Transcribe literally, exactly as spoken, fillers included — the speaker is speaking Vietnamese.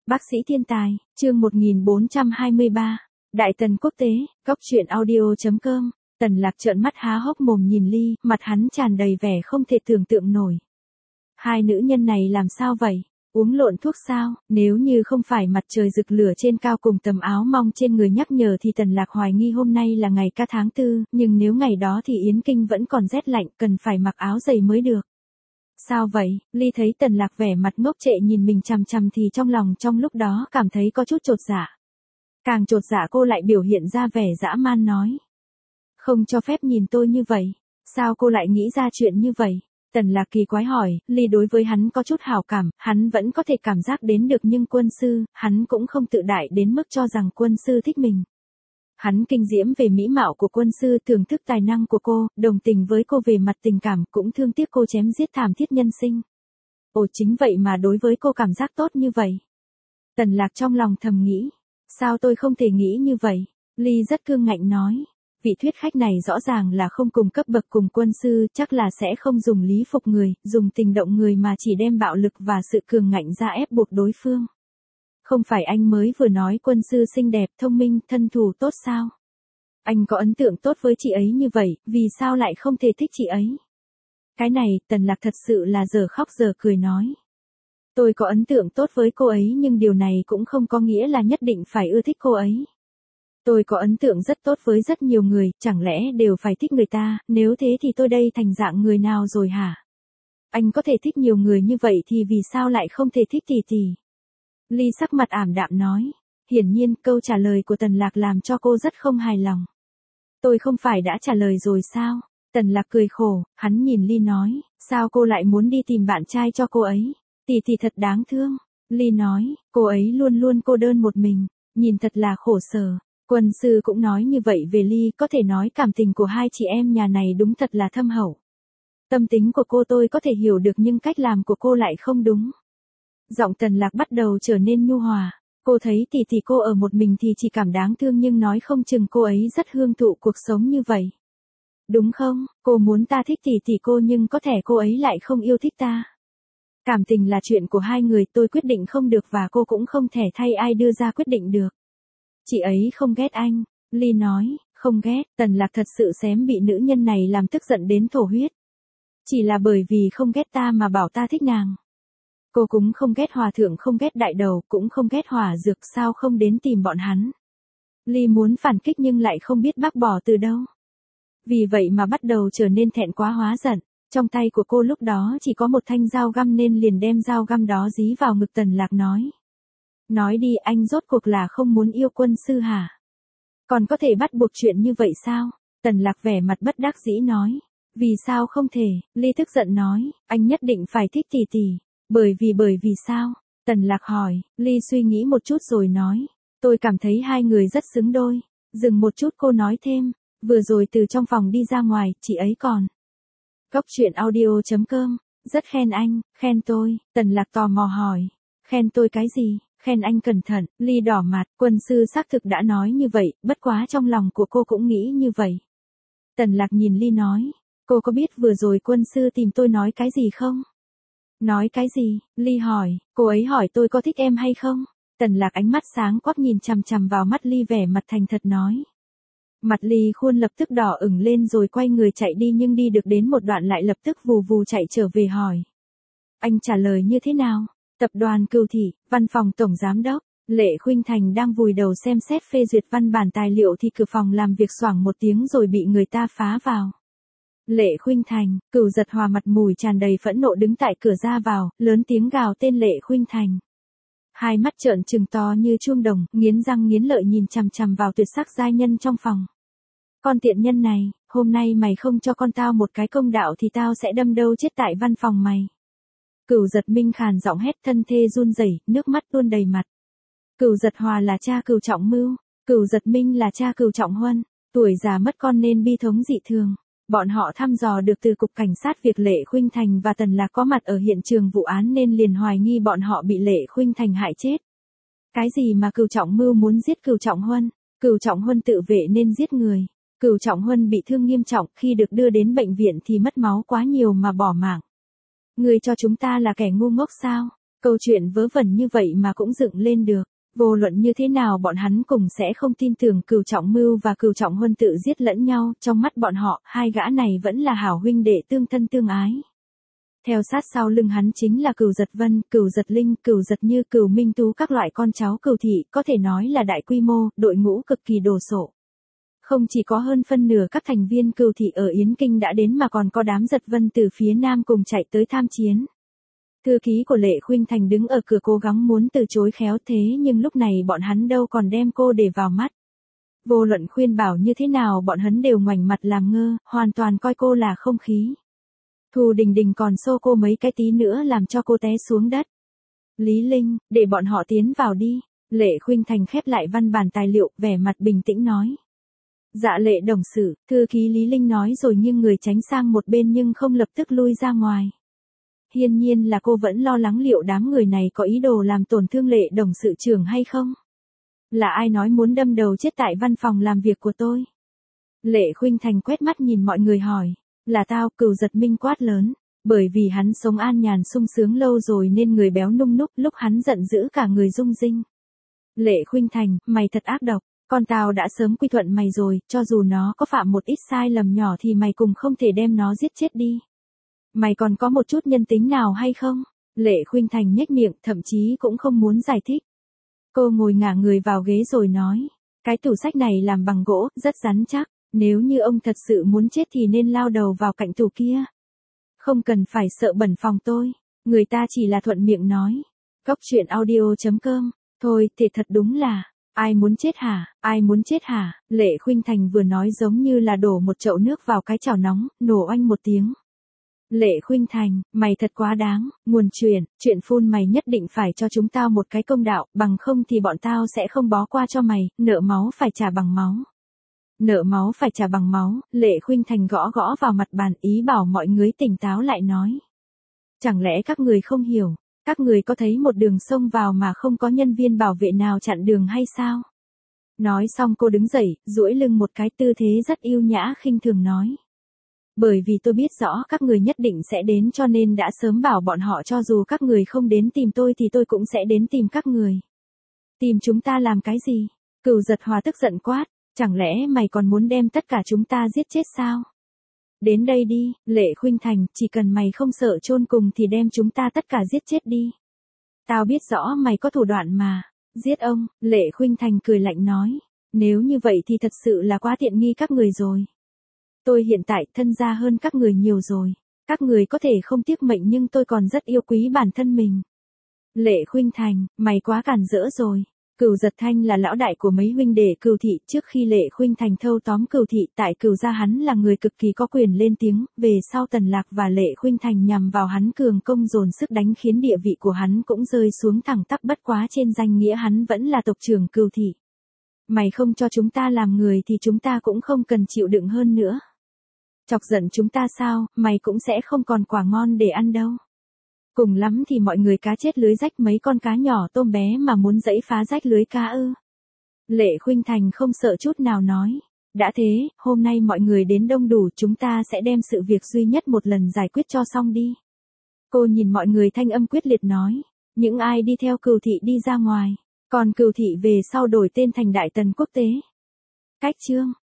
Bác sĩ thiên tài, chương một nghìn bốn trăm hai mươi ba. Đại Tần quốc tế, góc truyện audio chấm com. Tần Lạc trợn mắt há hốc mồm nhìn Ly, mặt hắn tràn đầy vẻ không thể tưởng tượng nổi. Hai nữ nhân này làm sao vậy? Uống lộn thuốc sao? Nếu như không phải mặt trời rực lửa trên cao cùng tầm áo mong trên người nhắc nhở thì Tần Lạc hoài nghi hôm nay là ngày ca tháng tư, nhưng nếu ngày đó thì Yến Kinh vẫn còn rét lạnh, cần phải mặc áo dày mới được. Sao vậy? Ly thấy Tần Lạc vẻ mặt ngốc trệ nhìn mình chằm chằm thì trong lòng trong lúc đó cảm thấy có chút chột dạ. Càng chột dạ cô lại biểu hiện ra vẻ dã man nói. Không cho phép nhìn tôi như vậy. Sao cô lại nghĩ ra chuyện như vậy? Tần Lạc kỳ quái hỏi, Ly đối với hắn có chút hảo cảm, hắn vẫn có thể cảm giác đến được nhưng quân sư, hắn cũng không tự đại đến mức cho rằng quân sư thích mình. Hắn kinh diễm về mỹ mạo của quân sư, thưởng thức tài năng của cô, đồng tình với cô về mặt tình cảm, cũng thương tiếc cô chém giết thảm thiết nhân sinh. Ồ, chính vậy mà đối với cô cảm giác tốt như vậy. Tần Lạc trong lòng thầm nghĩ, sao tôi không thể nghĩ như vậy? Ly rất cương ngạnh nói, vị thuyết khách này rõ ràng là không cùng cấp bậc cùng quân sư, chắc là sẽ không dùng lý phục người, dùng tình động người mà chỉ đem bạo lực và sự cường ngạnh ra ép buộc đối phương. Không phải anh mới vừa nói quân sư xinh đẹp, thông minh, thân thủ tốt sao? Anh có ấn tượng tốt với chị ấy như vậy, vì sao lại không thể thích chị ấy? Cái này, Tần Lạc thật sự là giờ khóc giờ cười nói. Tôi có ấn tượng tốt với cô ấy nhưng điều này cũng không có nghĩa là nhất định phải ưa thích cô ấy. Tôi có ấn tượng rất tốt với rất nhiều người, chẳng lẽ đều phải thích người ta, nếu thế thì tôi đây thành dạng người nào rồi hả? Anh có thể thích nhiều người như vậy thì vì sao lại không thể thích Tỷ Tỷ? Ly sắc mặt ảm đạm nói, hiển nhiên câu trả lời của Tần Lạc làm cho cô rất không hài lòng. Tôi không phải đã trả lời rồi sao? Tần Lạc cười khổ, hắn nhìn Ly nói, sao cô lại muốn đi tìm bạn trai cho cô ấy? Tỷ Tỷ thật đáng thương. Ly nói, cô ấy luôn luôn cô đơn một mình, nhìn thật là khổ sở. Quân sư cũng nói như vậy về Ly, có thể nói cảm tình của hai chị em nhà này đúng thật là thâm hậu. Tâm tính của cô tôi có thể hiểu được nhưng cách làm của cô lại không đúng. Giọng Tần Lạc bắt đầu trở nên nhu hòa, cô thấy Tỷ Tỷ cô ở một mình thì chỉ cảm đáng thương nhưng nói không chừng cô ấy rất hưởng thụ cuộc sống như vậy. Đúng không, cô muốn ta thích Tỷ Tỷ cô nhưng có thể cô ấy lại không yêu thích ta. Cảm tình là chuyện của hai người, tôi quyết định không được và cô cũng không thể thay ai đưa ra quyết định được. Chị ấy không ghét anh, Ly nói, không ghét, Tần Lạc thật sự xém bị nữ nhân này làm tức giận đến thổ huyết. Chỉ là bởi vì không ghét ta mà bảo ta thích nàng. Cô cũng không ghét hòa thượng, không ghét đại đầu, cũng không ghét hỏa dược, sao không đến tìm bọn hắn. Ly muốn phản kích nhưng lại không biết bác bỏ từ đâu. Vì vậy mà bắt đầu trở nên thẹn quá hóa giận. Trong tay của cô lúc đó chỉ có một thanh dao găm nên liền đem dao găm đó dí vào ngực Tần Lạc nói. Nói đi, anh rốt cuộc là không muốn yêu quân sư hả? Còn có thể bắt buộc chuyện như vậy sao? Tần Lạc vẻ mặt bất đắc dĩ nói. Vì sao không thể? Ly tức giận nói, anh nhất định phải thích Tỷ Tỷ. Bởi vì bởi vì sao? Tần Lạc hỏi, Ly suy nghĩ một chút rồi nói. Tôi cảm thấy hai người rất xứng đôi. Dừng một chút cô nói thêm, vừa rồi từ trong phòng đi ra ngoài, chị ấy còn. Góc truyện audio chấm com, rất khen anh, khen tôi. Tần Lạc tò mò hỏi, khen tôi cái gì? Khen anh cẩn thận. Ly đỏ mặt, quân sư xác thực đã nói như vậy, bất quá trong lòng của cô cũng nghĩ như vậy. Tần Lạc nhìn Ly nói, cô có biết vừa rồi quân sư tìm tôi nói cái gì không? Nói cái gì? Ly hỏi, cô ấy hỏi tôi có thích em hay không? Tần Lạc ánh mắt sáng quắc nhìn chằm chằm vào mắt Ly vẻ mặt thành thật nói. Mặt Ly khuôn lập tức đỏ ửng lên rồi quay người chạy đi nhưng đi được đến một đoạn lại lập tức vù vù chạy trở về hỏi. Anh trả lời như thế nào? Tập đoàn Cửu Thị, văn phòng tổng giám đốc, Lệ Khuynh Thành đang vùi đầu xem xét phê duyệt văn bản tài liệu thì cửa phòng làm việc xoảng một tiếng rồi bị người ta phá vào. Lệ Khuynh Thành, Cửu Giật Hòa mặt mũi tràn đầy phẫn nộ đứng tại cửa ra vào, lớn tiếng gào tên Lệ Khuynh Thành. Hai mắt trợn trừng to như chuông đồng, nghiến răng nghiến lợi nhìn chằm chằm vào tuyệt sắc giai nhân trong phòng. Con tiện nhân này, hôm nay mày không cho con tao một cái công đạo thì tao sẽ đâm đâu chết tại văn phòng mày. Cửu Giật Minh khàn giọng hét, thân thê run rẩy, nước mắt tuôn đầy mặt. Cửu Giật Hòa là cha Cửu Trọng Mưu, Cửu Giật Minh là cha Cửu Trọng Huân, tuổi già mất con nên bi thống dị thường. Bọn họ thăm dò được từ cục cảnh sát việc Lệ Khuynh Thành và Tần Lạc có mặt ở hiện trường vụ án nên liền hoài nghi bọn họ bị Lệ Khuynh Thành hại chết. Cái gì mà Cửu Trọng Mưu muốn giết Cửu Trọng Huân? Cửu Trọng Huân tự vệ nên giết người. Cửu Trọng Huân bị thương nghiêm trọng, khi được đưa đến bệnh viện thì mất máu quá nhiều mà bỏ mạng. Người cho chúng ta là kẻ ngu ngốc sao? Câu chuyện vớ vẩn như vậy mà cũng dựng lên được. Vô luận như thế nào bọn hắn cùng sẽ không tin tưởng Cửu Trọng Mưu và Cửu Trọng Huân tự giết lẫn nhau, trong mắt bọn họ, hai gã này vẫn là hảo huynh đệ tương thân tương ái. Theo sát sau lưng hắn chính là Cửu Giật Vân, Cửu Giật Linh, Cửu Giật Như, Cửu Minh Tú các loại con cháu Cửu thị, có thể nói là đại quy mô, đội ngũ cực kỳ đồ sộ. Không chỉ có hơn phân nửa các thành viên Cửu thị ở Yến Kinh đã đến mà còn có đám Giật Vân từ phía nam cùng chạy tới tham chiến. Thư ký của Lệ Khuynh Thành đứng ở cửa cố gắng muốn từ chối khéo thế nhưng lúc này bọn hắn đâu còn đem cô để vào mắt. Vô luận khuyên bảo như thế nào bọn hắn đều ngoảnh mặt làm ngơ, hoàn toàn coi cô là không khí. Thu Đình Đình còn xô cô mấy cái tí nữa làm cho cô té xuống đất. Lý Linh, để bọn họ tiến vào đi. Lệ Khuynh Thành khép lại văn bản tài liệu, vẻ mặt bình tĩnh nói. Dạ Lệ đồng sự, thư ký Lý Linh nói rồi nhưng người tránh sang một bên nhưng không lập tức lui ra ngoài. Hiển nhiên là cô vẫn lo lắng liệu đám người này có ý đồ làm tổn thương Lệ đồng sự trưởng hay không. Là ai nói muốn đâm đầu chết tại văn phòng làm việc của tôi? Lệ Khuynh Thành quét mắt nhìn mọi người hỏi. Là tao, Cửu Giật Minh quát lớn. Bởi vì hắn sống an nhàn sung sướng lâu rồi nên người béo nung núc, lúc hắn giận dữ cả người rung rinh. Lệ Khuynh Thành, mày thật ác độc. Con tao đã sớm quy thuận mày rồi, cho dù nó có phạm một ít sai lầm nhỏ thì mày cũng không thể đem nó giết chết đi. Mày còn có một chút nhân tính nào hay không? Lệ Khuynh Thành nhếch miệng, thậm chí cũng không muốn giải thích. Cô ngồi ngả người vào ghế rồi nói. Cái tủ sách này làm bằng gỗ, rất rắn chắc. Nếu như ông thật sự muốn chết thì nên lao đầu vào cạnh tủ kia. Không cần phải sợ bẩn phòng tôi. Người ta chỉ là thuận miệng nói. Cóc truyện audio chấm com. Thôi, thì thật đúng là. Ai muốn chết hả? Ai muốn chết hả? Lệ Khuynh Thành vừa nói giống như là đổ một chậu nước vào cái chảo nóng, nổ oanh một tiếng. Lệ Khuynh Thành, mày thật quá đáng, nguồn chuyện, chuyện phun mày nhất định phải cho chúng tao một cái công đạo, bằng không thì bọn tao sẽ không bó qua cho mày, nợ máu phải trả bằng máu. Nợ máu phải trả bằng máu, Lệ Khuynh Thành gõ gõ vào mặt bàn ý bảo mọi người tỉnh táo lại nói. Chẳng lẽ các người không hiểu, các người có thấy một đường sông vào mà không có nhân viên bảo vệ nào chặn đường hay sao? Nói xong cô đứng dậy, duỗi lưng một cái tư thế rất yêu nhã khinh thường nói. Bởi vì tôi biết rõ các người nhất định sẽ đến cho nên đã sớm bảo bọn họ cho dù các người không đến tìm tôi thì tôi cũng sẽ đến tìm các người. Tìm chúng ta làm cái gì? Cửu Giật Hòa tức giận quát. Chẳng lẽ mày còn muốn đem tất cả chúng ta giết chết sao? Đến đây đi, Lệ Khuynh Thành, chỉ cần mày không sợ chôn cùng thì đem chúng ta tất cả giết chết đi. Tao biết rõ mày có thủ đoạn mà. Giết ông, Lệ Khuynh Thành cười lạnh nói. Nếu như vậy thì thật sự là quá tiện nghi các người rồi. Tôi hiện tại thân gia hơn các người nhiều rồi. Các người có thể không tiếc mệnh nhưng tôi còn rất yêu quý bản thân mình. Lệ Khuynh Thành, mày quá cản rỡ rồi. Cửu Giật Thanh là lão đại của mấy huynh đệ Cửu thị, trước khi Lệ Khuynh Thành thâu tóm Cửu thị, tại Cửu gia hắn là người cực kỳ có quyền lên tiếng, về sau Tần Lạc và Lệ Khuynh Thành nhằm vào hắn cường công dồn sức đánh khiến địa vị của hắn cũng rơi xuống thẳng tắp, bất quá trên danh nghĩa hắn vẫn là tộc trưởng Cửu thị. Mày không cho chúng ta làm người thì chúng ta cũng không cần chịu đựng hơn nữa. Chọc giận chúng ta sao, mày cũng sẽ không còn quả ngon để ăn đâu. Cùng lắm thì mọi người cá chết lưới rách, mấy con cá nhỏ tôm bé mà muốn dẫy phá rách lưới cá ư. Lệ Khuynh Thành không sợ chút nào nói. Đã thế, hôm nay mọi người đến đông đủ, chúng ta sẽ đem sự việc duy nhất một lần giải quyết cho xong đi. Cô nhìn mọi người thanh âm quyết liệt nói. Những ai đi theo Cửu thị đi ra ngoài. Còn Cửu thị về sau đổi tên thành Đại Tần Quốc tế. Cách chương.